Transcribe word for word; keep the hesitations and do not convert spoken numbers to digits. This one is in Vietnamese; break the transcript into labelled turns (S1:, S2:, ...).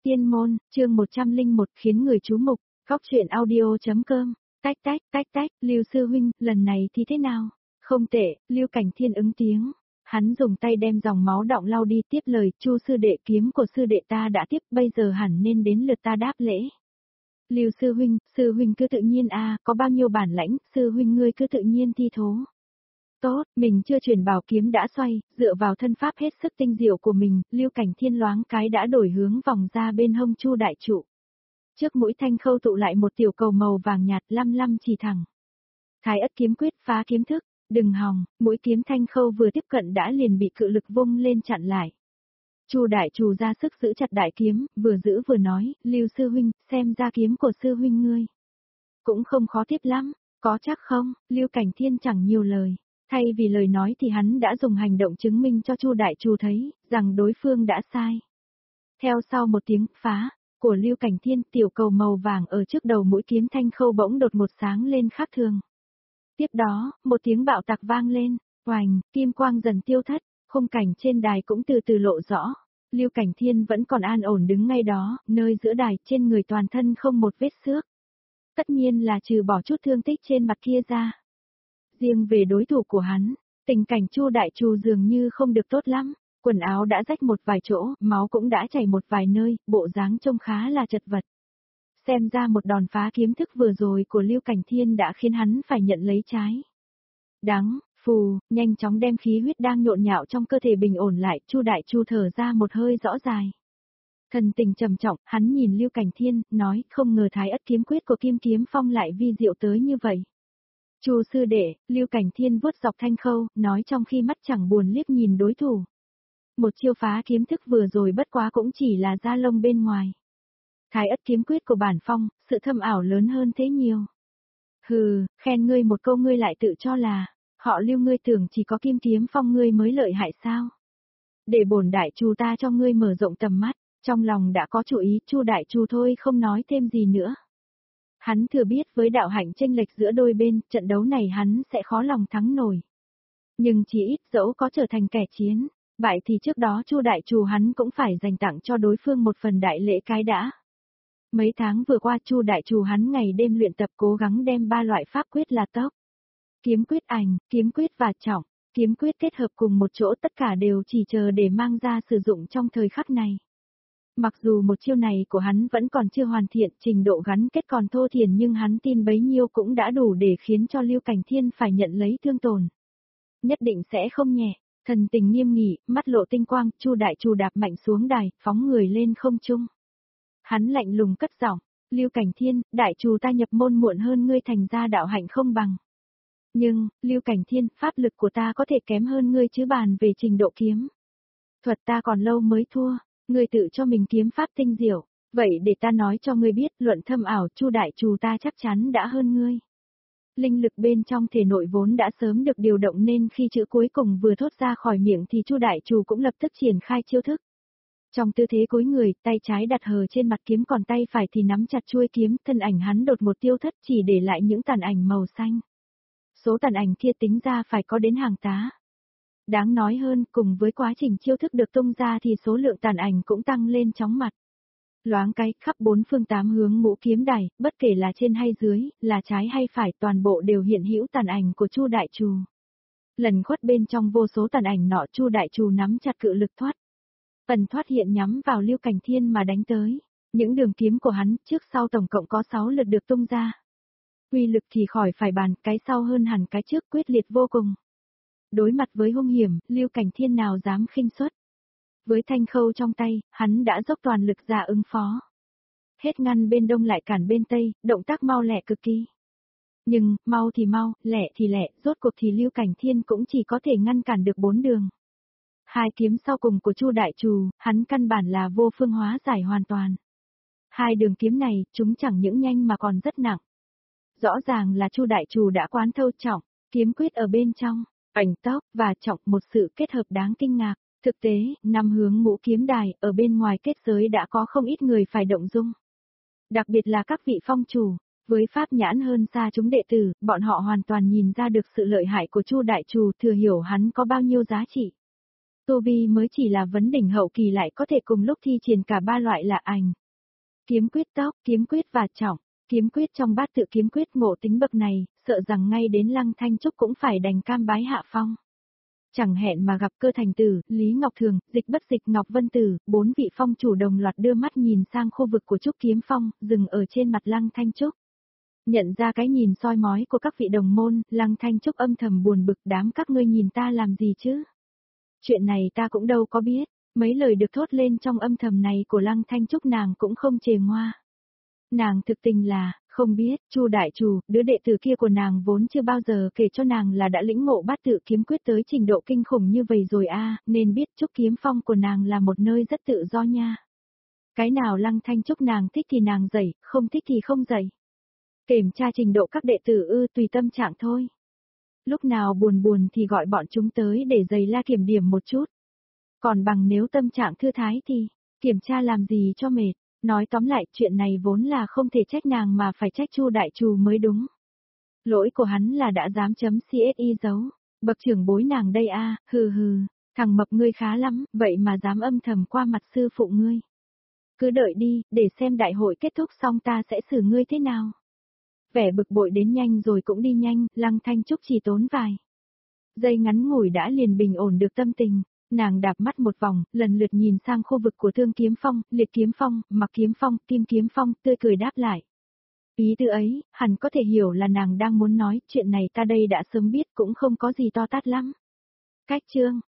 S1: Tiên môn, chương một trăm lẻ một khiến người chú mục, góc truyện audio.com, tách tách tách tách, Lưu sư huynh, lần này thì thế nào? Không tệ, Lưu Cảnh Thiên ứng tiếng. Hắn dùng tay đem dòng máu đọng lau đi tiếp lời, Chu sư đệ kiếm của sư đệ ta đã tiếp, bây giờ hẳn nên đến lượt ta đáp lễ. Lưu sư huynh, sư huynh cứ tự nhiên a, có bao nhiêu bản lãnh, sư huynh ngươi cứ tự nhiên thi thố. Tốt, mình chưa truyền bảo kiếm đã xoay, dựa vào thân pháp hết sức tinh diệu của mình, Lưu Cảnh Thiên loáng cái đã đổi hướng vòng ra bên hông Chu đại trụ. Trước mũi thanh khâu tụ lại một tiểu cầu màu vàng nhạt lăm lăm chỉ thẳng. Thái ất kiếm quyết phá kiếm thức, đừng hòng, mũi kiếm thanh khâu vừa tiếp cận đã liền bị cự lực vung lên chặn lại. Chu đại trù ra sức giữ chặt đại kiếm, vừa giữ vừa nói, Lưu sư huynh, xem ra kiếm của sư huynh ngươi. Cũng không khó tiếp lắm, có chắc không, Lưu Cảnh Thiên chẳng nhiều lời. Thay vì lời nói thì hắn đã dùng hành động chứng minh cho Chu đại trù thấy, rằng đối phương đã sai. Theo sau một tiếng phá, của Lưu Cảnh Thiên, tiểu cầu màu vàng ở trước đầu mũi kiếm thanh khâu bỗng đột một sáng lên khác thường. Tiếp đó, một tiếng bạo tạc vang lên, oành, kim quang dần tiêu thất, khung cảnh trên đài cũng từ từ lộ rõ. Lưu Cảnh Thiên vẫn còn an ổn đứng ngay đó, nơi giữa đài, trên người toàn thân không một vết xước. Tất nhiên là trừ bỏ chút thương tích trên mặt kia ra. Riêng về đối thủ của hắn, tình cảnh Chu đại trù dường như không được tốt lắm, quần áo đã rách một vài chỗ, máu cũng đã chảy một vài nơi, bộ dáng trông khá là chật vật. Xem ra một đòn phá kiếm thức vừa rồi của Lưu Cảnh Thiên đã khiến hắn phải nhận lấy trái. Đắng, phù, nhanh chóng đem khí huyết đang nhộn nhạo trong cơ thể bình ổn lại, Chu đại trù thở ra một hơi rõ dài. Thần tình trầm trọng, hắn nhìn Lưu Cảnh Thiên, nói, không ngờ thái ất kiếm quyết của Kim Kiếm Phong lại vi diệu tới như vậy. Chu sư đệ, Lưu Cảnh Thiên vuốt dọc thanh khâu, nói trong khi mắt chẳng buồn liếc nhìn đối thủ. Một chiêu phá kiếm thức vừa rồi bất quá cũng chỉ là da lông bên ngoài. Thái ất kiếm quyết của bản phong, sự thâm ảo lớn hơn thế nhiều. Hừ, khen ngươi một câu ngươi lại tự cho là, họ Lưu ngươi tưởng chỉ có Kim Kiếm Phong ngươi mới lợi hại sao? Để bổn đại trù ta cho ngươi mở rộng tầm mắt, trong lòng đã có chủ ý, Chu đại trù thôi không nói thêm gì nữa. Hắn thừa biết với đạo hạnh chênh lệch giữa đôi bên, trận đấu này hắn sẽ khó lòng thắng nổi. Nhưng chỉ ít dẫu có trở thành kẻ chiến, bại thì trước đó Chu đại trù hắn cũng phải dành tặng cho đối phương một phần đại lễ cái đã. Mấy tháng vừa qua Chu đại trù hắn ngày đêm luyện tập cố gắng đem ba loại pháp quyết là tốc, kiếm quyết ảnh, kiếm quyết và trọng, kiếm quyết kết hợp cùng một chỗ, tất cả đều chỉ chờ để mang ra sử dụng trong thời khắc này. Mặc dù một chiêu này của hắn vẫn còn chưa hoàn thiện, trình độ gắn kết còn thô thiển, nhưng hắn tin bấy nhiêu cũng đã đủ để khiến cho Lưu Cảnh Thiên phải nhận lấy thương tổn. Nhất định sẽ không nhẹ, thần tình nghiêm nghị, mắt lộ tinh quang, Chu đại trù đạp mạnh xuống đài, phóng người lên không trung. Hắn lạnh lùng cất giọng, Lưu Cảnh Thiên, đại trù ta nhập môn muộn hơn ngươi, thành ra đạo hạnh không bằng. Nhưng, Lưu Cảnh Thiên, pháp lực của ta có thể kém hơn ngươi chứ bàn về trình độ kiếm thuật ta còn lâu mới thua. Ngươi tự cho mình kiếm pháp tinh diệu, vậy để ta nói cho ngươi biết, luận thâm ảo, Chu đại trù ta chắc chắn đã hơn ngươi. Linh lực bên trong thể nội vốn đã sớm được điều động nên khi chữ cuối cùng vừa thốt ra khỏi miệng thì Chu đại trù cũng lập tức triển khai chiêu thức. Trong tư thế cúi người, tay trái đặt hờ trên mặt kiếm còn tay phải thì nắm chặt chuôi kiếm, thân ảnh hắn đột một tiêu thất, chỉ để lại những tàn ảnh màu xanh. Số tàn ảnh kia tính ra phải có đến hàng tá. Đáng nói hơn, cùng với quá trình chiêu thức được tung ra thì số lượng tàn ảnh cũng tăng lên chóng mặt. Loáng cái, khắp bốn phương tám hướng ngũ kiếm đài, bất kể là trên hay dưới, là trái hay phải, toàn bộ đều hiện hữu tàn ảnh của Chu đại trù. Lần khuất bên trong vô số tàn ảnh nọ, Chu đại trù nắm chặt cự lực thoát. Tần thoát hiện nhắm vào Lưu Cảnh Thiên mà đánh tới. Những đường kiếm của hắn, trước sau tổng cộng có sáu lượt được tung ra. Uy lực thì khỏi phải bàn, cái sau hơn hẳn cái trước, quyết liệt vô cùng. Đối mặt với hung hiểm, Lưu Cảnh Thiên nào dám khinh suất. Với thanh khâu trong tay, hắn đã dốc toàn lực ra ứng phó. Hết ngăn bên đông lại cản bên tây, động tác mau lẹ cực kỳ. Nhưng, mau thì mau, lẹ thì lẹ, rốt cuộc thì Lưu Cảnh Thiên cũng chỉ có thể ngăn cản được bốn đường. Hai kiếm sau cùng của Chu đại trù, hắn căn bản là vô phương hóa giải hoàn toàn. Hai đường kiếm này, chúng chẳng những nhanh mà còn rất nặng. Rõ ràng là Chu đại trù đã quán thâu trọng, kiếm quyết ở bên trong. Ảnh tốc và trọng, một sự kết hợp đáng kinh ngạc. Thực tế, năm hướng ngũ kiếm đài, ở bên ngoài kết giới đã có không ít người phải động dung. Đặc biệt là các vị phong chủ, với pháp nhãn hơn xa chúng đệ tử, bọn họ hoàn toàn nhìn ra được sự lợi hại của Chu đại trù, thừa hiểu hắn có bao nhiêu giá trị. Tu vi mới chỉ là vấn đỉnh hậu kỳ lại có thể cùng lúc thi triển cả ba loại là ảnh. Kiếm quyết tốc, kiếm quyết và trọng. Kiếm quyết trong bát tự kiếm quyết ngộ tính bậc này, sợ rằng ngay đến Lăng Thanh Trúc cũng phải đành cam bái hạ phong. Chẳng hẹn mà gặp Cơ Thành Tử, Lý Ngọc Thường, Dịch Bất Dịch, Ngọc Vân Tử, bốn vị phong chủ đồng loạt đưa mắt nhìn sang khu vực của Trúc Kiếm Phong, dừng ở trên mặt Lăng Thanh Trúc. Nhận ra cái nhìn soi mói của các vị đồng môn, Lăng Thanh Trúc âm thầm buồn bực, đám các ngươi nhìn ta làm gì chứ? Chuyện này ta cũng đâu có biết, mấy lời được thốt lên trong âm thầm này của Lăng Thanh Trúc nàng cũng không chề ngoa. Nàng thực tình là, không biết, Chu đại chủ, đứa đệ tử kia của nàng vốn chưa bao giờ kể cho nàng là đã lĩnh ngộ bát tự kiếm quyết tới trình độ kinh khủng như vậy rồi a, nên biết Trúc Kiếm Phong của nàng là một nơi rất tự do nha. Cái nào Lăng Thanh Trúc nàng thích thì nàng dạy, không thích thì không dạy. Kiểm tra trình độ các đệ tử ư, tùy tâm trạng thôi. Lúc nào buồn buồn thì gọi bọn chúng tới để giày la kiểm điểm một chút. Còn bằng nếu tâm trạng thư thái thì, kiểm tra làm gì cho mệt. Nói tóm lại, chuyện này vốn là không thể trách nàng mà phải trách Chu đại trù mới đúng. Lỗi của hắn là đã dám chấm xê ét i dấu, bậc trưởng bối nàng đây a, hừ hừ, thằng mập ngươi khá lắm, vậy mà dám âm thầm qua mặt sư phụ ngươi. Cứ đợi đi, để xem đại hội kết thúc xong ta sẽ xử ngươi thế nào. Vẻ bực bội đến nhanh rồi cũng đi nhanh, Lăng Thanh Trúc chỉ tốn vài giây ngắn ngủi đã liền bình ổn được tâm tình. Nàng đạp mắt một vòng, lần lượt nhìn sang khu vực của Thương Kiếm Phong, Liệt Kiếm Phong, Mặc Kiếm Phong, Kim Kiếm Phong, tươi cười đáp lại. Ý tư ấy, hẳn có thể hiểu là nàng đang muốn nói, chuyện này ta đây đã sớm biết cũng không có gì to tát lắm. Cách chương